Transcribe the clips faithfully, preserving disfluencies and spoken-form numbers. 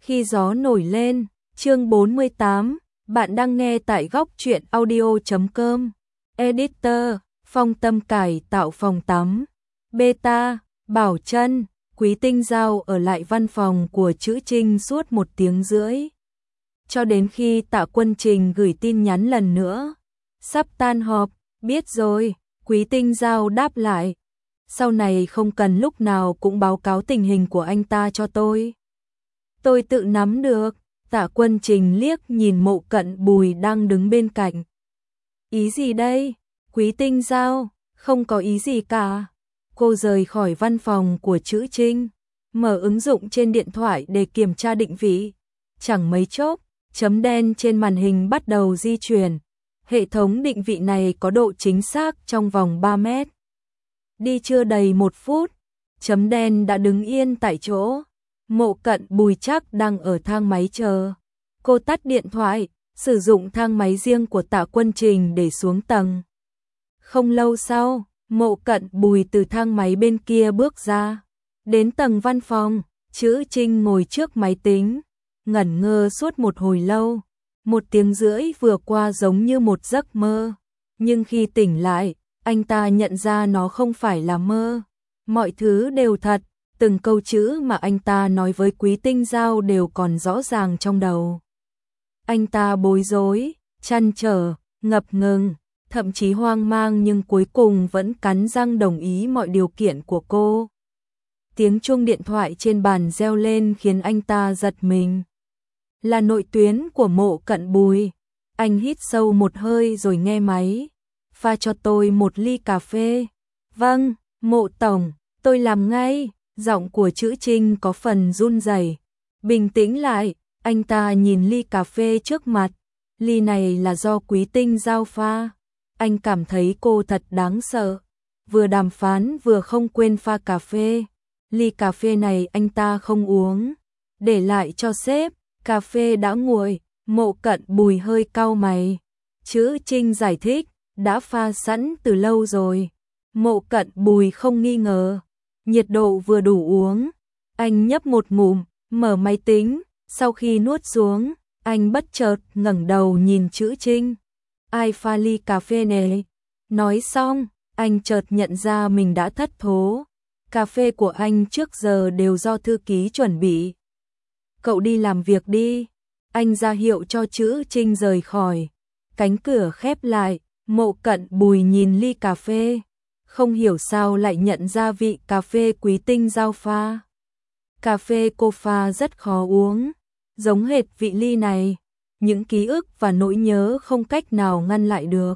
Khi gió nổi lên, chương bốn mươi tám, bạn đang nghe tại góc truyện audio chấm com. Editor, Phong Tâm cải tạo phòng tắm. Beta, Bảo Trân, Quý Tinh Giao ở lại văn phòng của Trữ Trinh suốt một tiếng rưỡi. Cho đến khi Tạ Quân Trình gửi tin nhắn lần nữa. Sắp tan họp, biết rồi, Quý Tinh Giao đáp lại. Sau này không cần lúc nào cũng báo cáo tình hình của anh ta cho tôi. Tôi tự nắm được. Tạ Quân Trình liếc nhìn Mộ Cận Bùi đang đứng bên cạnh. Ý gì đây? Quý Tinh Giao, không có ý gì cả. Cô rời khỏi văn phòng của Trữ Trinh, mở ứng dụng trên điện thoại để kiểm tra định vị. Chẳng mấy chốc, chấm đen trên màn hình bắt đầu di chuyển. Hệ thống định vị này có độ chính xác trong vòng ba mét. Đi chưa đầy một phút, chấm đen đã đứng yên tại chỗ. Mộ Cận Bùi chắc đang ở thang máy chờ. Cô tắt điện thoại, sử dụng thang máy riêng của Tạ Quân Trình để xuống tầng. Không lâu sau, Mộ Cận Bùi từ thang máy bên kia bước ra. Đến tầng văn phòng, Trữ Trinh ngồi trước máy tính, ngẩn ngơ suốt một hồi lâu. Một tiếng rưỡi vừa qua giống như một giấc mơ. Nhưng khi tỉnh lại, anh ta nhận ra nó không phải là mơ. Mọi thứ đều thật. Từng câu chữ mà anh ta nói với Quý Tinh Giao đều còn rõ ràng trong đầu. Anh ta bối rối, trăn trở, ngập ngừng, thậm chí hoang mang nhưng cuối cùng vẫn cắn răng đồng ý mọi điều kiện của cô. Tiếng chuông điện thoại trên bàn reo lên khiến anh ta giật mình. Là nội tuyến của Mộ Cận Bùi. Anh hít sâu một hơi rồi nghe máy. Pha cho tôi một ly cà phê. Vâng, Mộ Tổng, tôi làm ngay. Giọng của Trữ Trinh có phần run rẩy. Bình tĩnh lại, anh ta nhìn ly cà phê trước mặt. Ly này là do Quý Tinh Giao pha. Anh cảm thấy cô thật đáng sợ. Vừa đàm phán vừa không quên pha cà phê. Ly cà phê này anh ta không uống. Để lại cho sếp, cà phê đã nguội. Mộ Cận Bùi hơi cau mày. Trữ Trinh giải thích, đã pha sẵn từ lâu rồi. Mộ Cận Bùi không nghi ngờ. Nhiệt độ vừa đủ uống. Anh nhấp một ngụm, mở máy tính. Sau khi nuốt xuống, anh bất chợt ngẩng đầu nhìn Trữ Trinh. Ai pha ly cà phê này? Nói xong, anh chợt nhận ra mình đã thất thố. Cà phê của anh trước giờ đều do thư ký chuẩn bị. Cậu đi làm việc đi. Anh ra hiệu cho Trữ Trinh rời khỏi. Cánh cửa khép lại, Mộ Cận Bùi nhìn ly cà phê. Không hiểu sao lại nhận ra vị cà phê Quý Tinh Giao pha. Cà phê cô pha rất khó uống, giống hệt vị ly này. Những ký ức và nỗi nhớ không cách nào ngăn lại được.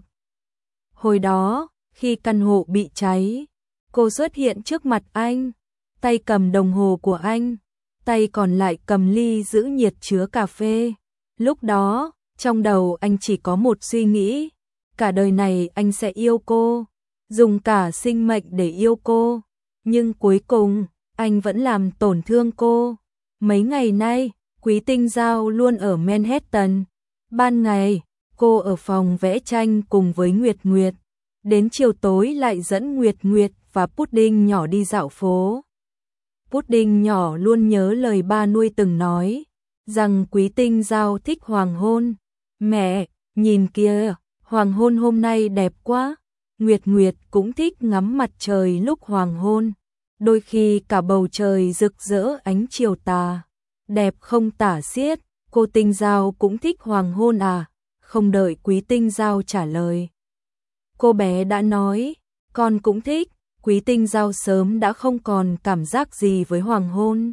Hồi đó, khi căn hộ bị cháy, cô xuất hiện trước mặt anh, tay cầm đồng hồ của anh, tay còn lại cầm ly giữ nhiệt chứa cà phê. Lúc đó, trong đầu anh chỉ có một suy nghĩ, cả đời này anh sẽ yêu cô. Dùng cả sinh mệnh để yêu cô, nhưng cuối cùng, anh vẫn làm tổn thương cô. Mấy ngày nay, Quý Tinh Giao luôn ở Manhattan. Ban ngày, cô ở phòng vẽ tranh cùng với Nguyệt Nguyệt. Đến chiều tối lại dẫn Nguyệt Nguyệt và Pudding nhỏ đi dạo phố. Pudding nhỏ luôn nhớ lời ba nuôi từng nói, rằng Quý Tinh Giao thích hoàng hôn. Mẹ, nhìn kìa, hoàng hôn hôm nay đẹp quá. Nguyệt Nguyệt cũng thích ngắm mặt trời lúc hoàng hôn, đôi khi cả bầu trời rực rỡ ánh chiều tà, đẹp không tả xiết. Cô Tinh Giao cũng thích hoàng hôn à? Không đợi Quý Tinh Giao trả lời, cô bé đã nói, con cũng thích. Quý Tinh Giao sớm đã không còn cảm giác gì với hoàng hôn.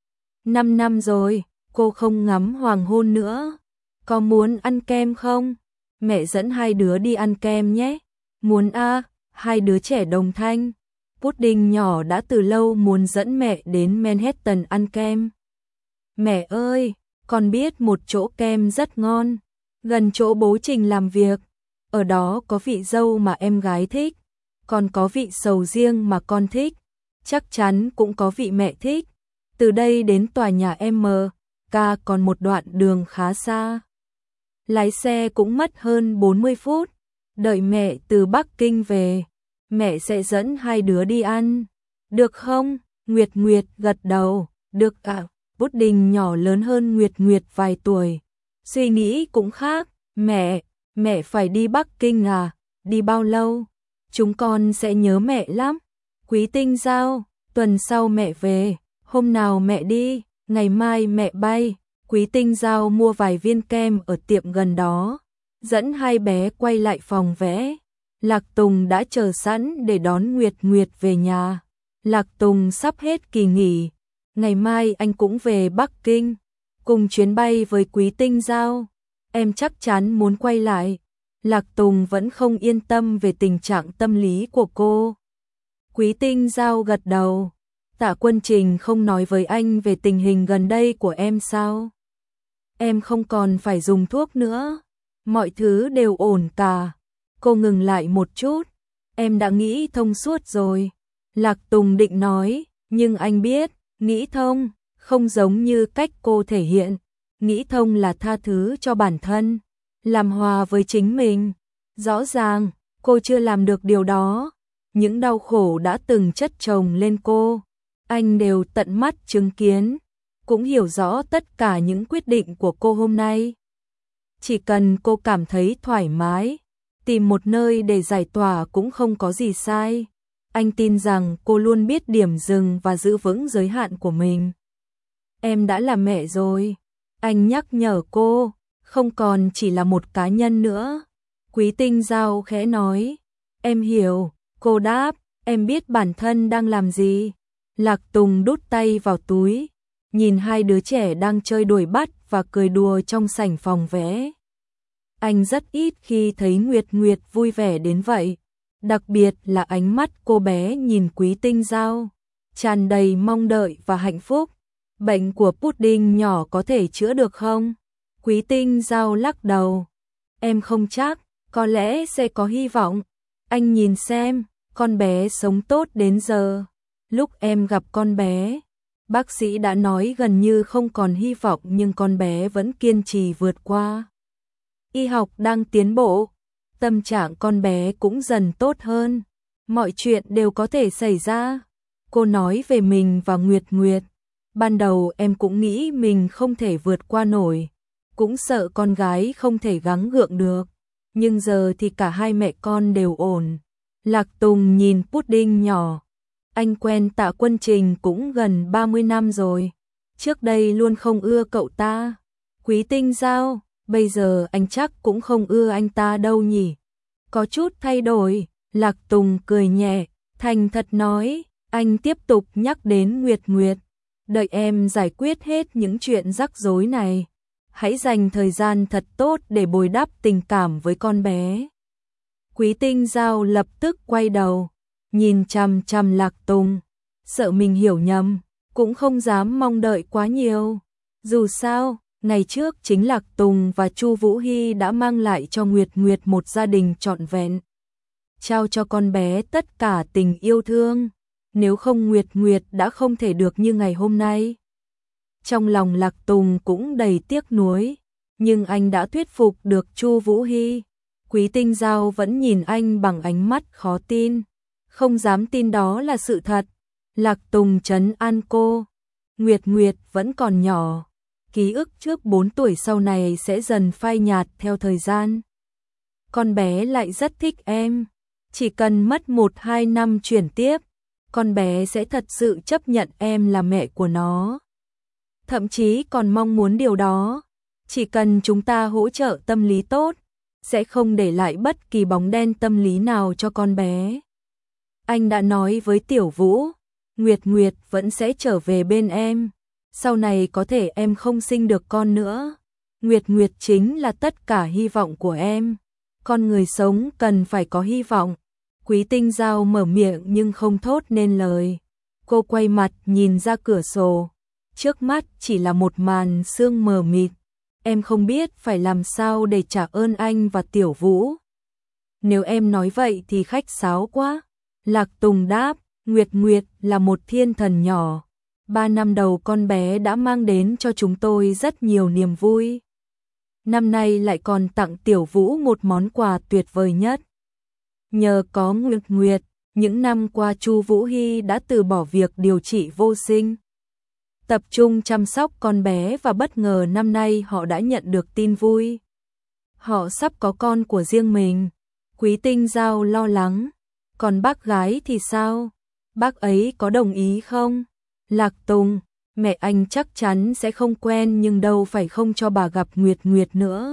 Năm năm rồi, cô không ngắm hoàng hôn nữa. Có muốn ăn kem không? Mẹ dẫn hai đứa đi ăn kem nhé. Muốn a, à, hai đứa trẻ đồng thanh. Pudding nhỏ đã từ lâu muốn dẫn mẹ đến Manhattan ăn kem. Mẹ ơi, con biết một chỗ kem rất ngon, gần chỗ bố Trình làm việc. Ở đó có vị dâu mà em gái thích, còn có vị sầu riêng mà con thích, chắc chắn cũng có vị mẹ thích. Từ đây đến tòa nhà em ca còn một đoạn đường khá xa. Lái xe cũng mất hơn bốn mươi phút. Đợi mẹ từ Bắc Kinh về, mẹ sẽ dẫn hai đứa đi ăn. Được không? Nguyệt Nguyệt gật đầu, được ạ. Pudding nhỏ lớn hơn Nguyệt Nguyệt vài tuổi. Suy nghĩ cũng khác, mẹ, mẹ phải đi Bắc Kinh à, đi bao lâu? Chúng con sẽ nhớ mẹ lắm. Quý Tinh Giao, tuần sau mẹ về, hôm nào mẹ đi, ngày mai mẹ bay. Quý Tinh Giao mua vài viên kem ở tiệm gần đó, dẫn hai bé quay lại phòng vẽ. Lạc Tùng đã chờ sẵn để đón Nguyệt Nguyệt về nhà. Lạc Tùng sắp hết kỳ nghỉ, ngày mai anh cũng về Bắc Kinh, cùng chuyến bay với Quý Tinh Giao. Em chắc chắn muốn quay lại. Lạc Tùng vẫn không yên tâm về tình trạng tâm lý của cô. Quý Tinh Giao gật đầu. Tạ Quân Trình không nói với anh về tình hình gần đây của em sao? Em không còn phải dùng thuốc nữa, mọi thứ đều ổn cả. Cô ngừng lại một chút. Em đã nghĩ thông suốt rồi. Lạc Tùng định nói, nhưng anh biết, nghĩ thông không giống như cách cô thể hiện. Nghĩ thông là tha thứ cho bản thân, làm hòa với chính mình. Rõ ràng, cô chưa làm được điều đó. Những đau khổ đã từng chất chồng lên cô, anh đều tận mắt chứng kiến, cũng hiểu rõ tất cả những quyết định của cô hôm nay. Chỉ cần cô cảm thấy thoải mái, tìm một nơi để giải tỏa cũng không có gì sai. Anh tin rằng cô luôn biết điểm dừng và giữ vững giới hạn của mình. Em đã là mẹ rồi. Anh nhắc nhở cô, không còn chỉ là một cá nhân nữa. Quý Tinh Giao khẽ nói, em hiểu. Cô đáp, em biết bản thân đang làm gì. Lạc Tùng đút tay vào túi, nhìn hai đứa trẻ đang chơi đuổi bắt và cười đùa trong sảnh phòng vẽ. Anh rất ít khi thấy Nguyệt Nguyệt vui vẻ đến vậy, đặc biệt là ánh mắt cô bé nhìn Quý Tinh Giao, tràn đầy mong đợi và hạnh phúc. Bệnh của Pudding nhỏ có thể chữa được không? Quý Tinh Giao lắc đầu. Em không chắc, có lẽ sẽ có hy vọng. Anh nhìn xem, con bé sống tốt đến giờ. Lúc em gặp con bé, bác sĩ đã nói gần như không còn hy vọng, nhưng con bé vẫn kiên trì vượt qua. Y học đang tiến bộ, tâm trạng con bé cũng dần tốt hơn. Mọi chuyện đều có thể xảy ra. Cô nói về mình và Nguyệt Nguyệt. Ban đầu em cũng nghĩ mình không thể vượt qua nổi, cũng sợ con gái không thể gắng gượng được. Nhưng giờ thì cả hai mẹ con đều ổn. Lạc Tùng nhìn Pudding nhỏ. Anh quen Tạ Quân Trình cũng gần ba mươi năm rồi. Trước đây luôn không ưa cậu ta. Quý Tinh Giao, bây giờ anh chắc cũng không ưa anh ta đâu nhỉ. Có chút thay đổi. Lạc Tùng cười nhẹ, thành thật nói. Anh tiếp tục nhắc đến Nguyệt Nguyệt. Đợi em giải quyết hết những chuyện rắc rối này. Hãy dành thời gian thật tốt để bồi đắp tình cảm với con bé. Quý Tinh Giao lập tức quay đầu, nhìn chằm chằm Lạc Tùng, sợ mình hiểu nhầm, cũng không dám mong đợi quá nhiều. Dù sao, ngày trước chính Lạc Tùng và Chu Vũ Hy đã mang lại cho Nguyệt Nguyệt một gia đình trọn vẹn, trao cho con bé tất cả tình yêu thương. Nếu không, Nguyệt Nguyệt đã không thể được như ngày hôm nay. Trong lòng Lạc Tùng cũng đầy tiếc nuối, nhưng anh đã thuyết phục được Chu Vũ Hy. Quý Tinh Giao vẫn nhìn anh bằng ánh mắt khó tin, không dám tin đó là sự thật. Lạc Tùng trấn an cô, Nguyệt Nguyệt vẫn còn nhỏ, ký ức trước bốn tuổi sau này sẽ dần phai nhạt theo thời gian. Con bé lại rất thích em, chỉ cần mất một hai năm chuyển tiếp, con bé sẽ thật sự chấp nhận em là mẹ của nó. Thậm chí còn mong muốn điều đó. Chỉ cần chúng ta hỗ trợ tâm lý tốt, sẽ không để lại bất kỳ bóng đen tâm lý nào cho con bé. Anh đã nói với Tiểu Vũ, Nguyệt Nguyệt vẫn sẽ trở về bên em. Sau này có thể em không sinh được con nữa, Nguyệt Nguyệt chính là tất cả hy vọng của em. Con người sống cần phải có hy vọng. Quý Tinh Giao mở miệng nhưng không thốt nên lời. Cô quay mặt nhìn ra cửa sổ. Trước mắt chỉ là một màn sương mờ mịt. Em không biết phải làm sao để trả ơn anh và Tiểu Vũ. Nếu em nói vậy thì khách sáo quá. Lạc Tùng đáp, Nguyệt Nguyệt là một thiên thần nhỏ. Ba năm đầu con bé đã mang đến cho chúng tôi rất nhiều niềm vui. Năm nay lại còn tặng Tiểu Vũ một món quà tuyệt vời nhất. Nhờ có Nguyệt Nguyệt, những năm qua Chu Vũ Hy đã từ bỏ việc điều trị vô sinh. tập trung chăm sóc con bé và bất ngờ năm nay họ đã nhận được tin vui. Họ sắp có con của riêng mình. Quý Tinh Giao lo lắng. Còn bác gái thì sao? Bác ấy có đồng ý không? Lạc Tùng, mẹ anh chắc chắn sẽ không quen nhưng đâu phải không cho bà gặp Nguyệt Nguyệt nữa.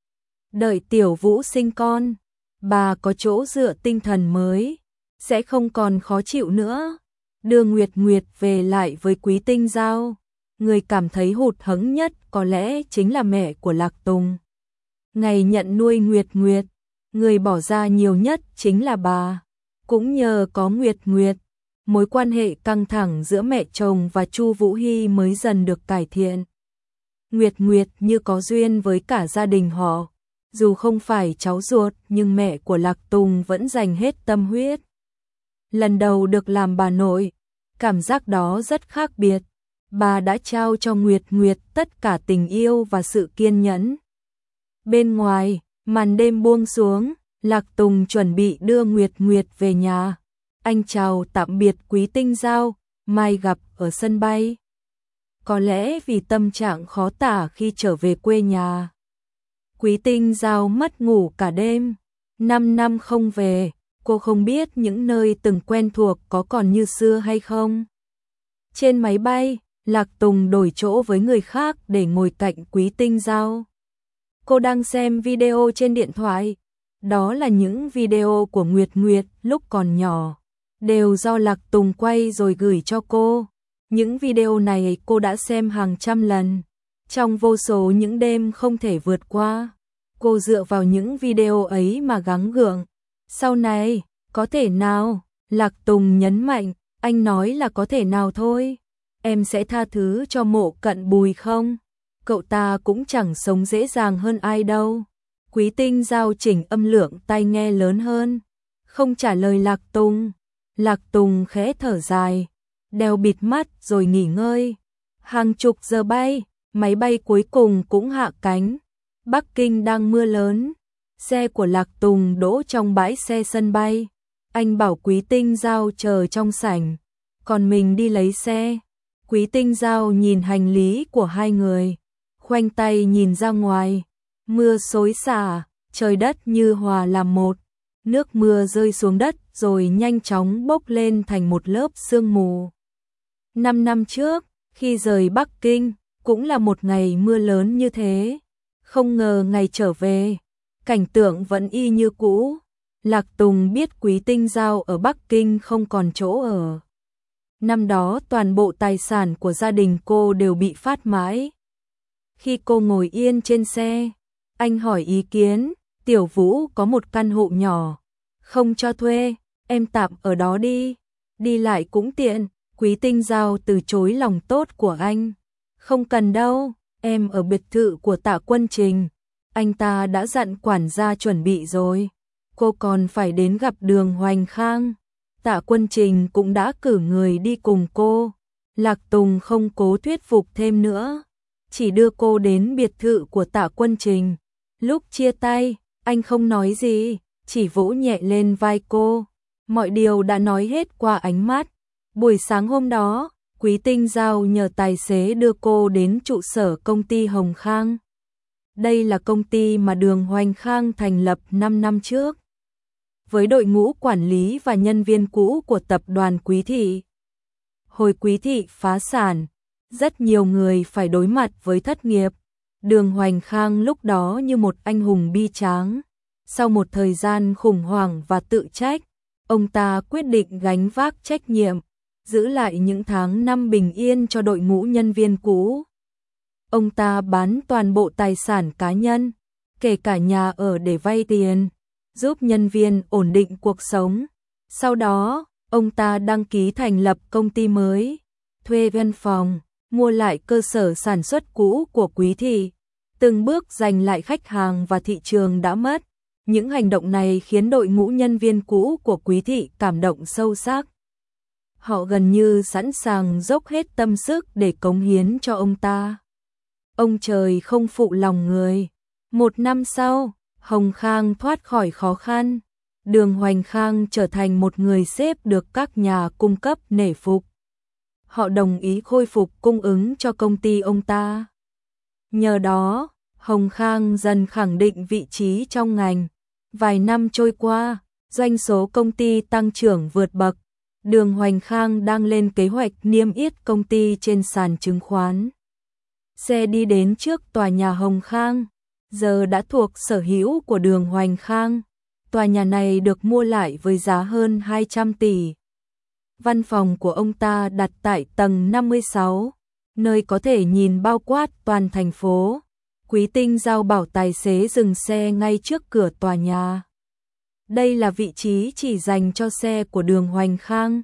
Đợi Tiểu Vũ sinh con, bà có chỗ dựa tinh thần mới, sẽ không còn khó chịu nữa. Đưa Nguyệt Nguyệt về lại với Quý Tinh Giao. Người cảm thấy hụt hẫng nhất có lẽ chính là mẹ của Lạc Tùng. Ngày nhận nuôi Nguyệt Nguyệt, người bỏ ra nhiều nhất chính là bà. Cũng nhờ có Nguyệt Nguyệt, mối quan hệ căng thẳng giữa mẹ chồng và Chu Vũ Hy mới dần được cải thiện. Nguyệt Nguyệt như có duyên với cả gia đình họ, dù không phải cháu ruột nhưng mẹ của Lạc Tùng vẫn dành hết tâm huyết. Lần đầu được làm bà nội, cảm giác đó rất khác biệt. Bà đã trao cho Nguyệt Nguyệt tất cả tình yêu và sự kiên nhẫn. Bên ngoài, màn đêm buông xuống, Lạc Tùng chuẩn bị đưa Nguyệt Nguyệt về nhà. Anh chào tạm biệt Quý Tinh Giao, mai gặp ở sân bay. Có lẽ vì tâm trạng khó tả khi trở về quê nhà. Quý Tinh Giao mất ngủ cả đêm. Năm năm không về, cô không biết những nơi từng quen thuộc có còn như xưa hay không. Trên máy bay, Lạc Tùng đổi chỗ với người khác để ngồi cạnh Quý Tinh Giao. Cô đang xem video trên điện thoại. Đó là những video của Nguyệt Nguyệt lúc còn nhỏ, đều do Lạc Tùng quay rồi gửi cho cô. Những video này cô đã xem hàng trăm lần. Trong vô số những đêm không thể vượt qua, cô dựa vào những video ấy mà gắng gượng. Sau này, có thể nào? Lạc Tùng nhấn mạnh, anh nói là có thể nào thôi. Em sẽ tha thứ cho Mộ Cận Bùi không? Cậu ta cũng chẳng sống dễ dàng hơn ai đâu. Quý Tinh Giao chỉnh âm lượng tai nghe lớn hơn, không trả lời Lạc Tùng. Lạc Tùng khẽ thở dài, đeo bịt mắt rồi nghỉ ngơi. Hàng chục giờ bay, máy bay cuối cùng cũng hạ cánh. Bắc Kinh đang mưa lớn. Xe của Lạc Tùng đỗ trong bãi xe sân bay. Anh bảo Quý Tinh Giao chờ trong sảnh, còn mình đi lấy xe. Quý Tinh Giao nhìn hành lý của hai người, khoanh tay nhìn ra ngoài. Mưa xối xả, trời đất như hòa làm một. Nước mưa rơi xuống đất rồi nhanh chóng bốc lên thành một lớp sương mù. Năm năm trước, khi rời Bắc Kinh, cũng là một ngày mưa lớn như thế. Không ngờ ngày trở về, cảnh tượng vẫn y như cũ. Lạc Tùng biết Quý Tinh Giao ở Bắc Kinh không còn chỗ ở. Năm đó toàn bộ tài sản của gia đình cô đều bị phát mãi. Khi cô ngồi yên trên xe, anh hỏi ý kiến. Tiểu Vũ có một căn hộ nhỏ, không cho thuê, em tạm ở đó đi, đi lại cũng tiện. Quý Tinh Giao từ chối lòng tốt của anh. Không cần đâu, em ở biệt thự của Tạ Quân Trình, anh ta đã dặn quản gia chuẩn bị rồi. Cô còn phải đến gặp Đường Hoành Khang. Tạ Quân Trình cũng đã cử người đi cùng cô. Lạc Tùng không cố thuyết phục thêm nữa, chỉ đưa cô đến biệt thự của Tạ Quân Trình. Lúc chia tay, anh không nói gì, chỉ vỗ nhẹ lên vai cô. Mọi điều đã nói hết qua ánh mắt. Buổi sáng hôm đó, Quý Tinh Giao nhờ tài xế đưa cô đến trụ sở công ty Hồng Khang. Đây là công ty mà Đường Hoành Khang thành lập năm năm trước, với đội ngũ quản lý và nhân viên cũ của tập đoàn Quý Thị. Hồi Quý Thị phá sản, rất nhiều người phải đối mặt với thất nghiệp. Đường Hoành Khang lúc đó như một anh hùng bi tráng. Sau một thời gian khủng hoảng và tự trách, ông ta quyết định gánh vác trách nhiệm, giữ lại những tháng năm bình yên cho đội ngũ nhân viên cũ. Ông ta bán toàn bộ tài sản cá nhân, kể cả nhà ở để vay tiền, giúp nhân viên ổn định cuộc sống. Sau đó, ông ta đăng ký thành lập công ty mới, thuê văn phòng, mua lại cơ sở sản xuất cũ của Quý Thị, từng bước giành lại khách hàng và thị trường đã mất. Những hành động này khiến đội ngũ nhân viên cũ của Quý Thị cảm động sâu sắc. Họ gần như sẵn sàng dốc hết tâm sức để cống hiến cho ông ta. Ông trời không phụ lòng người. Một năm sau, Hồng Khang thoát khỏi khó khăn. Đường Hoành Khang trở thành một người sếp được các nhà cung cấp nể phục. họ đồng ý khôi phục cung ứng cho công ty ông ta. Nhờ đó, Hồng Khang dần khẳng định vị trí trong ngành. Vài năm trôi qua, doanh số công ty tăng trưởng vượt bậc. Đường Hoành Khang đang lên kế hoạch niêm yết công ty trên sàn chứng khoán. Xe đi đến trước tòa nhà Hồng Khang, giờ đã thuộc sở hữu của Đường Hoành Khang. Tòa nhà này được mua lại với giá hơn hai trăm tỷ. Văn phòng của ông ta đặt tại tầng năm mươi sáu, nơi có thể nhìn bao quát toàn thành phố. Quý Tinh giao bảo tài xế dừng xe ngay trước cửa tòa nhà. Đây là vị trí chỉ dành cho xe của Đường Hoành Khang.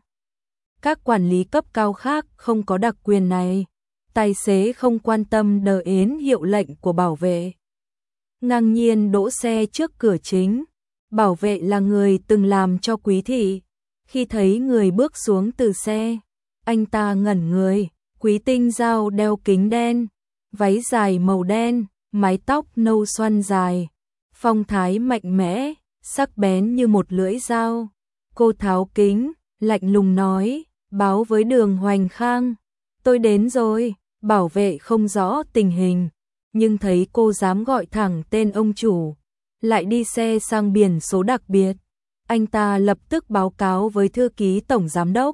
Các quản lý cấp cao khác không có đặc quyền này. Tài xế không quan tâm đến hiệu lệnh của bảo vệ. Ngang nhiên đỗ xe trước cửa chính. Bảo vệ là người từng làm cho Quý thị. Khi thấy người bước xuống từ xe, anh ta ngẩn người. Quý Tinh giao đeo kính đen, váy dài màu đen, mái tóc nâu xoăn dài, phong thái mạnh mẽ, sắc bén như một lưỡi dao. Cô tháo kính, lạnh lùng nói, báo với Đường Hoành Khang, tôi đến rồi. Bảo vệ không rõ tình hình, nhưng thấy cô dám gọi thẳng tên ông chủ, lại đi xe sang biển số đặc biệt. Anh ta lập tức báo cáo với thư ký tổng giám đốc.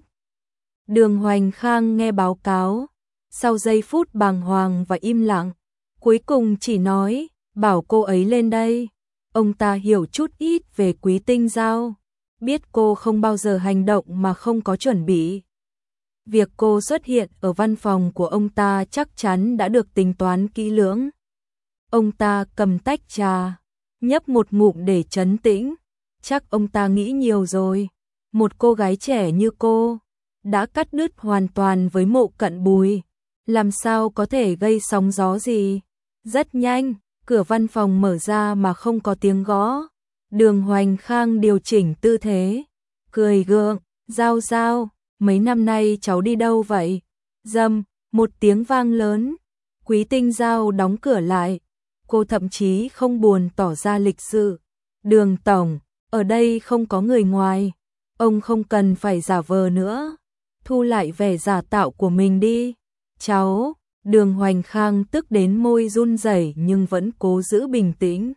Đường Hoành Khang nghe báo cáo, sau giây phút bàng hoàng và im lặng, cuối cùng chỉ nói, bảo cô ấy lên đây. Ông ta hiểu chút ít về Quý Tinh giao, biết cô không bao giờ hành động mà không có chuẩn bị. Việc cô xuất hiện ở văn phòng của ông ta chắc chắn đã được tính toán kỹ lưỡng. Ông ta cầm tách trà, nhấp một ngụm để trấn tĩnh. Chắc ông ta nghĩ nhiều rồi. Một cô gái trẻ như cô đã cắt đứt hoàn toàn với Mộ Cận Bùi, làm sao có thể gây sóng gió gì. Rất nhanh, cửa văn phòng mở ra mà không có tiếng gõ. Đường Hoành Khang điều chỉnh tư thế, cười gượng, giao giao. Mấy năm nay cháu đi đâu vậy? Dầm, một tiếng vang lớn. Quý Tinh giao đóng cửa lại. Cô thậm chí không buồn tỏ ra lịch sự. Đường tổng, ở đây không có người ngoài. Ông không cần phải giả vờ nữa. Thu lại vẻ giả tạo của mình đi. Cháu, Đường Hoành Khang tức đến môi run rẩy nhưng vẫn cố giữ bình tĩnh.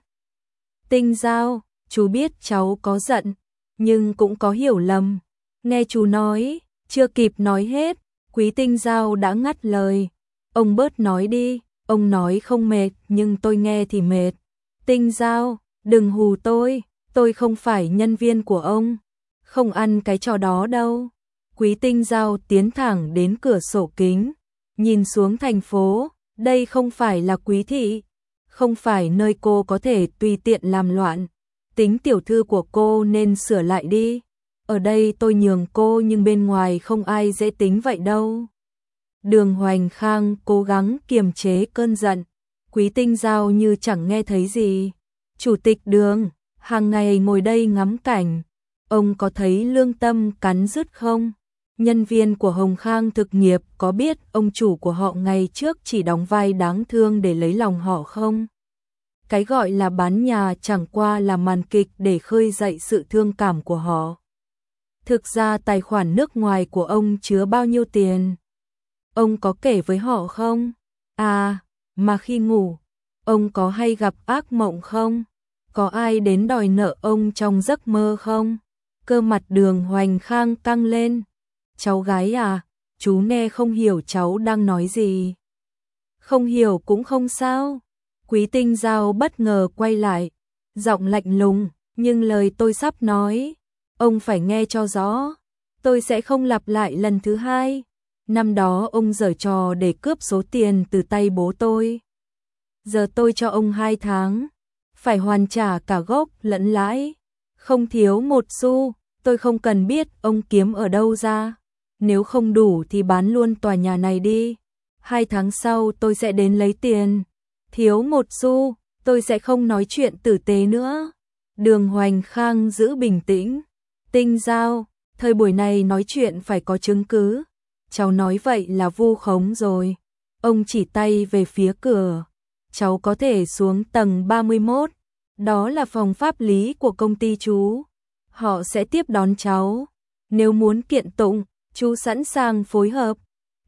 Tinh giao, chú biết cháu có giận, nhưng cũng có hiểu lầm. Nghe chú nói. Chưa kịp nói hết, Quý Tinh giao đã ngắt lời. Ông bớt nói đi, ông nói không mệt nhưng tôi nghe thì mệt. Tinh giao, đừng hù tôi, tôi không phải nhân viên của ông, không ăn cái trò đó đâu. Quý Tinh giao tiến thẳng đến cửa sổ kính, nhìn xuống thành phố. Đây không phải là Quý thị, không phải nơi cô có thể tùy tiện làm loạn. Tính tiểu thư của cô nên sửa lại đi. Ở đây tôi nhường cô nhưng bên ngoài không ai dễ tính vậy đâu. Đường Hoành Khang cố gắng kiềm chế cơn giận. Quý Tinh giao như chẳng nghe thấy gì. Chủ tịch Đường, hàng ngày ngồi đây ngắm cảnh. Ông có thấy lương tâm cắn rứt không? Nhân viên của Hồng Khang thực nghiệp có biết ông chủ của họ ngày trước chỉ đóng vai đáng thương để lấy lòng họ không? Cái gọi là bán nhà chẳng qua là màn kịch để khơi dậy sự thương cảm của họ. Thực ra tài khoản nước ngoài của ông chứa bao nhiêu tiền? Ông có kể với họ không? À, mà khi ngủ, ông có hay gặp ác mộng không? Có ai đến đòi nợ ông trong giấc mơ không? Cơ mặt Đường Hoành Khang căng lên. Cháu gái à, chú nghe không hiểu cháu đang nói gì. Không hiểu cũng không sao. Quý Tinh giao bất ngờ quay lại, giọng lạnh lùng, nhưng lời tôi sắp nói, ông phải nghe cho rõ. Tôi sẽ không lặp lại lần thứ hai. Năm đó ông giở trò để cướp số tiền từ tay bố tôi. Giờ tôi cho ông hai tháng, phải hoàn trả cả gốc lẫn lãi, không thiếu một xu. Tôi không cần biết ông kiếm ở đâu ra. Nếu không đủ thì bán luôn tòa nhà này đi. Hai tháng sau tôi sẽ đến lấy tiền. Thiếu một xu, tôi sẽ không nói chuyện tử tế nữa. Đường Hoành Khang giữ bình tĩnh. Tinh giao, thời buổi này nói chuyện phải có chứng cứ. Cháu nói vậy là vu khống rồi. Ông chỉ tay về phía cửa. Cháu có thể xuống tầng ba mươi mốt. Đó là phòng pháp lý của công ty chú. Họ sẽ tiếp đón cháu. Nếu muốn kiện tụng, chú sẵn sàng phối hợp.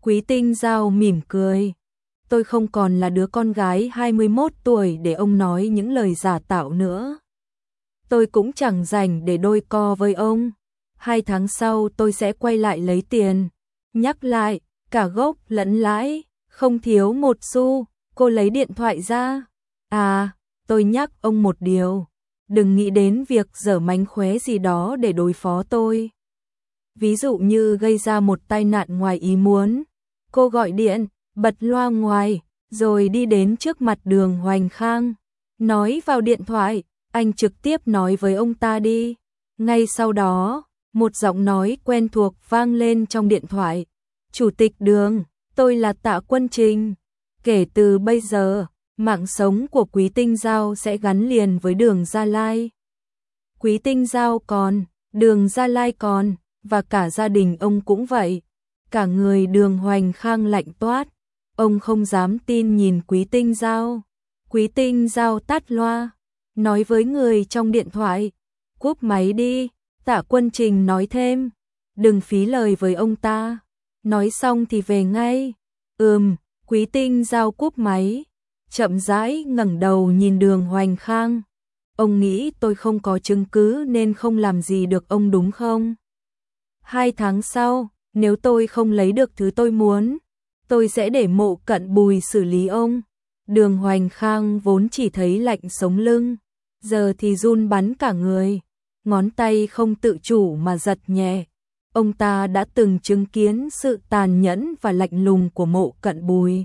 Quý Tinh Giao mỉm cười. Tôi không còn là đứa con gái hai mươi mốt tuổi để ông nói những lời giả tạo nữa. Tôi cũng chẳng rảnh để đôi co với ông. Hai tháng sau tôi sẽ quay lại lấy tiền. Nhắc lại, cả gốc lẫn lãi, không thiếu một xu. Cô lấy điện thoại ra. À, tôi nhắc ông một điều. Đừng nghĩ đến việc giở mánh khóe gì đó để đối phó tôi. Ví dụ như gây ra một tai nạn ngoài ý muốn. Cô gọi điện, bật loa ngoài, rồi đi đến trước mặt Đường Hoành Khang. Nói vào điện thoại, anh trực tiếp nói với ông ta đi. Ngay sau đó, một giọng nói quen thuộc vang lên trong điện thoại. Chủ tịch Đường, tôi là Tạ Quân Trình. Kể từ bây giờ, mạng sống của Quý Tinh Giao sẽ gắn liền với Đường Gia Lai. Quý Tinh Giao còn, Đường Gia Lai còn, và cả gia đình ông cũng vậy. Cả người Đường Hoành Khang lạnh toát. Ông không dám tin nhìn Quý Tinh Giao. Quý Tinh Giao tắt loa, nói với người trong điện thoại. Cúp máy đi, Tạ Quân Trình nói thêm. Đừng phí lời với ông ta. Nói xong thì về ngay. Ừm, Quý Tinh Giao cúp máy. Chậm rãi ngẩng đầu nhìn Đường Hoành Khang. Ông nghĩ tôi không có chứng cứ nên không làm gì được ông đúng không? Hai tháng sau, nếu tôi không lấy được thứ tôi muốn, tôi sẽ để Mộ Cận Bùi xử lý ông. Đường Hoành Khang vốn chỉ thấy lạnh sống lưng, giờ thì run bắn cả người, ngón tay không tự chủ mà giật nhẹ. Ông ta đã từng chứng kiến sự tàn nhẫn và lạnh lùng của Mộ Cận Bùi.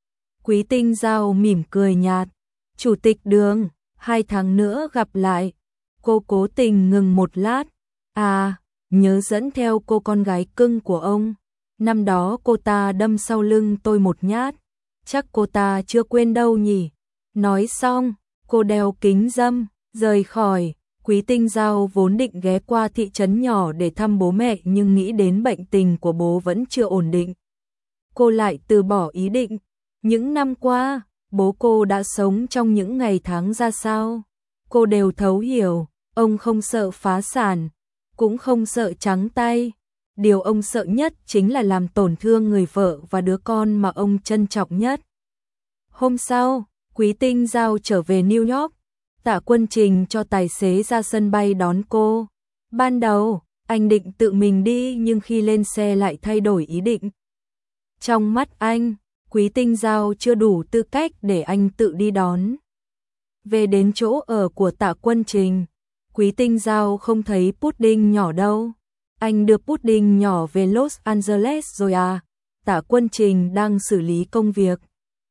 Quý Tinh Giao mỉm cười nhạt. Chủ tịch Đường, hai tháng nữa gặp lại. Cô cố tình ngừng một lát. À, nhớ dẫn theo cô con gái cưng của ông. Năm đó cô ta đâm sau lưng tôi một nhát. Chắc cô ta chưa quên đâu nhỉ. Nói xong, cô đeo kính râm, rời khỏi. Quý Tinh Giao vốn định ghé qua thị trấn nhỏ để thăm bố mẹ nhưng nghĩ đến bệnh tình của bố vẫn chưa ổn định. Cô lại từ bỏ ý định. Những năm qua, bố cô đã sống trong những ngày tháng ra sao? Cô đều thấu hiểu, ông không sợ phá sản, cũng không sợ trắng tay. Điều ông sợ nhất chính là làm tổn thương người vợ và đứa con mà ông trân trọng nhất. Hôm sau, Quý Tinh Giao trở về New York. Tạ Quân Trình cho tài xế ra sân bay đón cô. Ban đầu, anh định tự mình đi nhưng khi lên xe lại thay đổi ý định. Trong mắt anh, Quý Tinh Giao chưa đủ tư cách để anh tự đi đón. Về đến chỗ ở của Tạ Quân Trình, Quý Tinh Giao không thấy Pudding nhỏ đâu. Anh đưa Pudding nhỏ về Los Angeles rồi à? Tạ Quân Trình đang xử lý công việc.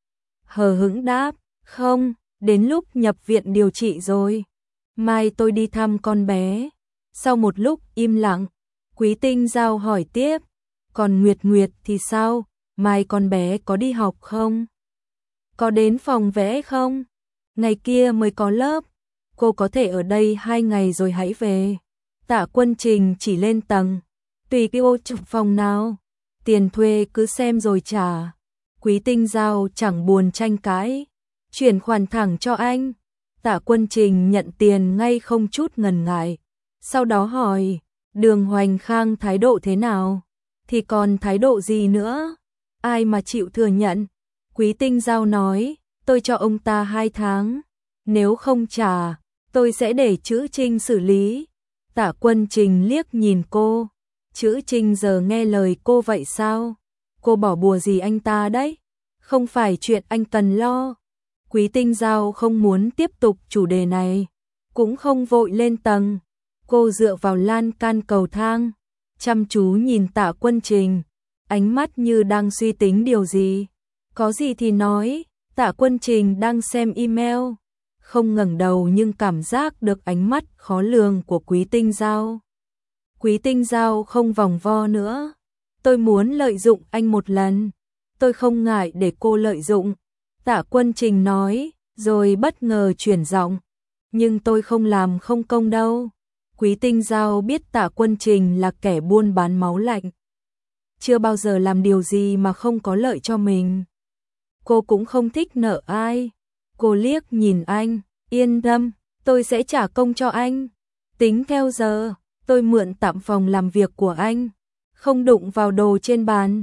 Hờ hững đáp, không, đến lúc nhập viện điều trị rồi. Mai tôi đi thăm con bé. Sau một lúc im lặng, Quý Tinh Giao hỏi tiếp, còn Nguyệt Nguyệt thì sao? Mai con bé có đi học không? Có đến phòng vẽ không? Ngày kia mới có lớp. Cô có thể ở đây hai ngày rồi hãy về. Tạ Quân Trình chỉ lên tầng. Tùy cô chụp phòng nào. Tiền thuê cứ xem rồi trả. Quý Tinh Giao chẳng buồn tranh cãi. Chuyển khoản thẳng cho anh. Tạ Quân Trình nhận tiền ngay không chút ngần ngại. Sau đó hỏi, Đường Hoành Khang thái độ thế nào? Thì còn thái độ gì nữa? Ai mà chịu thừa nhận? Quý Tinh Giao nói, tôi cho ông ta hai tháng. Nếu không trả, tôi sẽ để Chữ Trinh xử lý. Tạ Quân Trình liếc nhìn cô. Chữ Trinh giờ nghe lời cô vậy sao? Cô bỏ bùa gì anh ta đấy? Không phải chuyện anh cần lo. Quý Tinh Giao không muốn tiếp tục chủ đề này. Cũng không vội lên tầng. Cô dựa vào lan can cầu thang, chăm chú nhìn Tạ Quân Trình. Ánh mắt như đang suy tính điều gì. Có gì thì nói. Tạ Quân Trình đang xem email. Không ngẩng đầu nhưng cảm giác được ánh mắt khó lường của Quý Tinh Giao. Quý Tinh Giao không vòng vo nữa. Tôi muốn lợi dụng anh một lần. Tôi không ngại để cô lợi dụng. Tạ Quân Trình nói, rồi bất ngờ chuyển giọng. Nhưng tôi không làm không công đâu. Quý Tinh Giao biết Tạ Quân Trình là kẻ buôn bán máu lạnh. Chưa bao giờ làm điều gì mà không có lợi cho mình. Cô cũng không thích nợ ai. Cô liếc nhìn anh, yên tâm, tôi sẽ trả công cho anh. Tính theo giờ, tôi mượn tạm phòng làm việc của anh. Không đụng vào đồ trên bàn.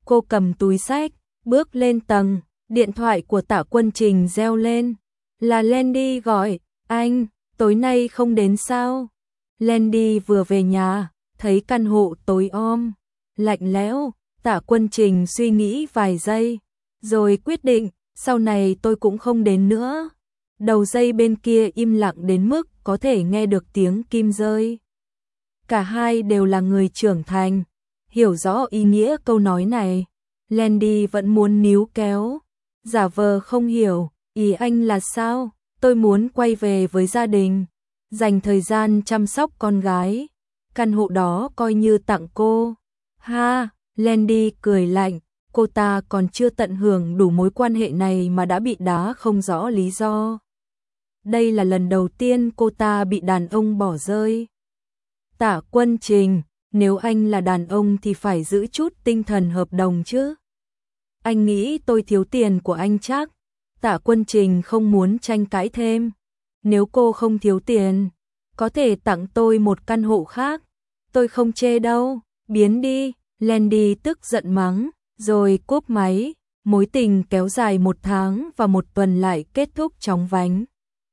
Cô cầm túi xách, bước lên tầng, điện thoại của Tạ Quân Trình reo lên. Là Landy gọi, anh, tối nay không đến sao? Landy vừa về nhà, thấy căn hộ tối om, lạnh lẽo, Tạ Quân Trình suy nghĩ vài giây, rồi quyết định, sau này tôi cũng không đến nữa. Đầu dây bên kia im lặng đến mức có thể nghe được tiếng kim rơi. Cả hai đều là người trưởng thành, hiểu rõ ý nghĩa câu nói này. Landy vẫn muốn níu kéo, giả vờ không hiểu, ý anh là sao? Tôi muốn quay về với gia đình, dành thời gian chăm sóc con gái. Căn hộ đó coi như tặng cô. Ha, Landy cười lạnh, cô ta còn chưa tận hưởng đủ mối quan hệ này mà đã bị đá không rõ lý do. Đây là lần đầu tiên cô ta bị đàn ông bỏ rơi. Tạ Quân Trình, nếu anh là đàn ông thì phải giữ chút tinh thần hợp đồng chứ. Anh nghĩ tôi thiếu tiền của anh chắc. Tạ Quân Trình không muốn tranh cãi thêm. Nếu cô không thiếu tiền, có thể tặng tôi một căn hộ khác. Tôi không chê đâu, biến đi. Landy tức giận mắng, rồi cúp máy. Mối tình kéo dài một tháng và một tuần lại kết thúc chóng vánh.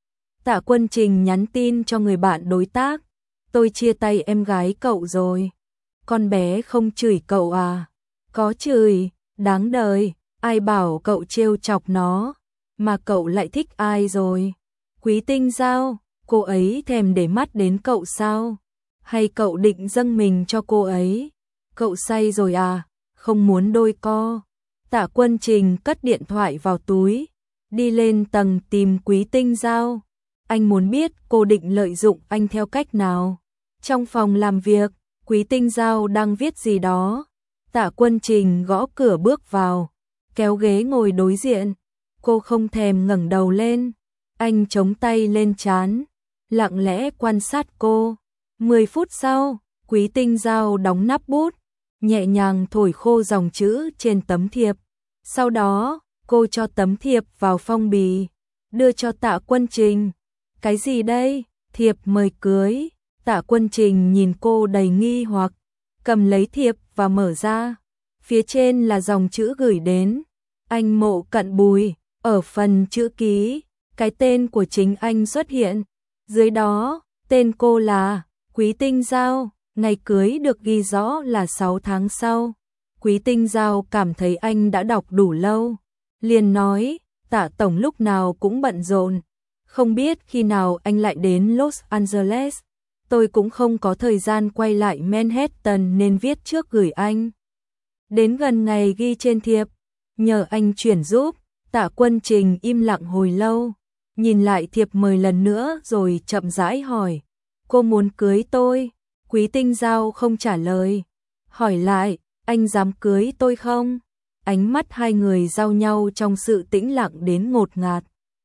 Tạ Quân Trình nhắn tin cho người bạn đối tác. Tôi chia tay em gái cậu rồi. Con bé không chửi cậu à? Có chửi, đáng đời. Ai bảo cậu trêu chọc nó, mà cậu lại thích ai rồi? Quý Tinh Giao, cô ấy thèm để mắt đến cậu sao? Hay cậu định dâng mình cho cô ấy? Cậu say rồi à? Không muốn đôi co. Tạ Quân Trình cất điện thoại vào túi, đi lên tầng tìm Quý Tinh Giao. Anh muốn biết cô định lợi dụng anh theo cách nào. Trong phòng làm việc, Quý Tinh Giao đang viết gì đó. Tạ Quân Trình gõ cửa bước vào, kéo ghế ngồi đối diện. Cô không thèm ngẩng đầu lên. Anh chống tay lên trán, lặng lẽ quan sát cô. Mười phút sau, Quý Tinh Giao đóng nắp bút, nhẹ nhàng thổi khô dòng chữ trên tấm thiệp. Sau đó, cô cho tấm thiệp vào phong bì, đưa cho Tạ Quân Trình. Cái gì đây? Thiệp mời cưới. Tạ Quân Trình nhìn cô đầy nghi hoặc, cầm lấy thiệp và mở ra. Phía trên là dòng chữ gửi đến anh Mộ Cận Bùi. Ở phần chữ ký, cái tên của chính anh xuất hiện. Dưới đó, tên cô là Quý Tinh Giao. Ngày cưới được ghi rõ là sáu tháng sau. Quý Tinh Giao cảm thấy anh đã đọc đủ lâu, liền nói, Tạ tổng lúc nào cũng bận rộn, không biết khi nào anh lại đến Los Angeles. Tôi cũng không có thời gian quay lại Manhattan nên viết trước gửi anh. Đến gần ngày ghi trên thiệp, nhờ anh chuyển giúp. Tạ Quân Trình im lặng hồi lâu, nhìn lại thiệp mời lần nữa rồi chậm rãi hỏi, cô muốn cưới tôi? Quý Tinh Giao không trả lời, hỏi lại, anh dám cưới tôi không? Ánh mắt hai người giao nhau trong sự tĩnh lặng đến ngột ngạt.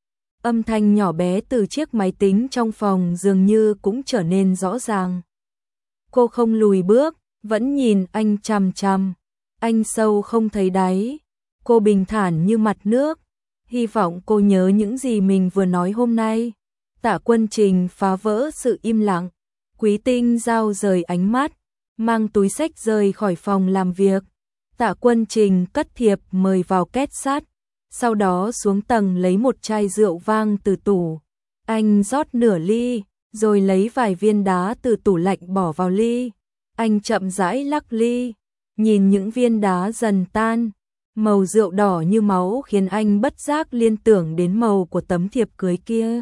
Âm thanh nhỏ bé từ chiếc máy tính trong phòng dường như cũng trở nên rõ ràng. Cô không lùi bước, vẫn nhìn anh chằm chằm. Anh sâu không thấy đáy. Cô bình thản như mặt nước. Hy vọng cô nhớ những gì mình vừa nói hôm nay. Tạ Quân Trình phá vỡ sự im lặng. Quý Tinh Giao rời ánh mắt, mang túi xách rời khỏi phòng làm việc. Tạ Quân Trình cất thiệp mời vào két sắt, sau đó xuống tầng lấy một chai rượu vang từ tủ. Anh rót nửa ly, rồi lấy vài viên đá từ tủ lạnh bỏ vào ly. Anh chậm rãi lắc ly, nhìn những viên đá dần tan. Màu rượu đỏ như máu khiến anh bất giác liên tưởng đến màu của tấm thiệp cưới kia.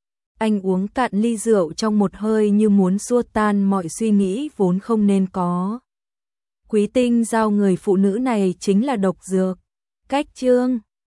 Anh uống cạn ly rượu trong một hơi như muốn xua tan mọi suy nghĩ vốn không nên có. Quý Tinh Giao, người phụ nữ này chính là độc dược. Cách chương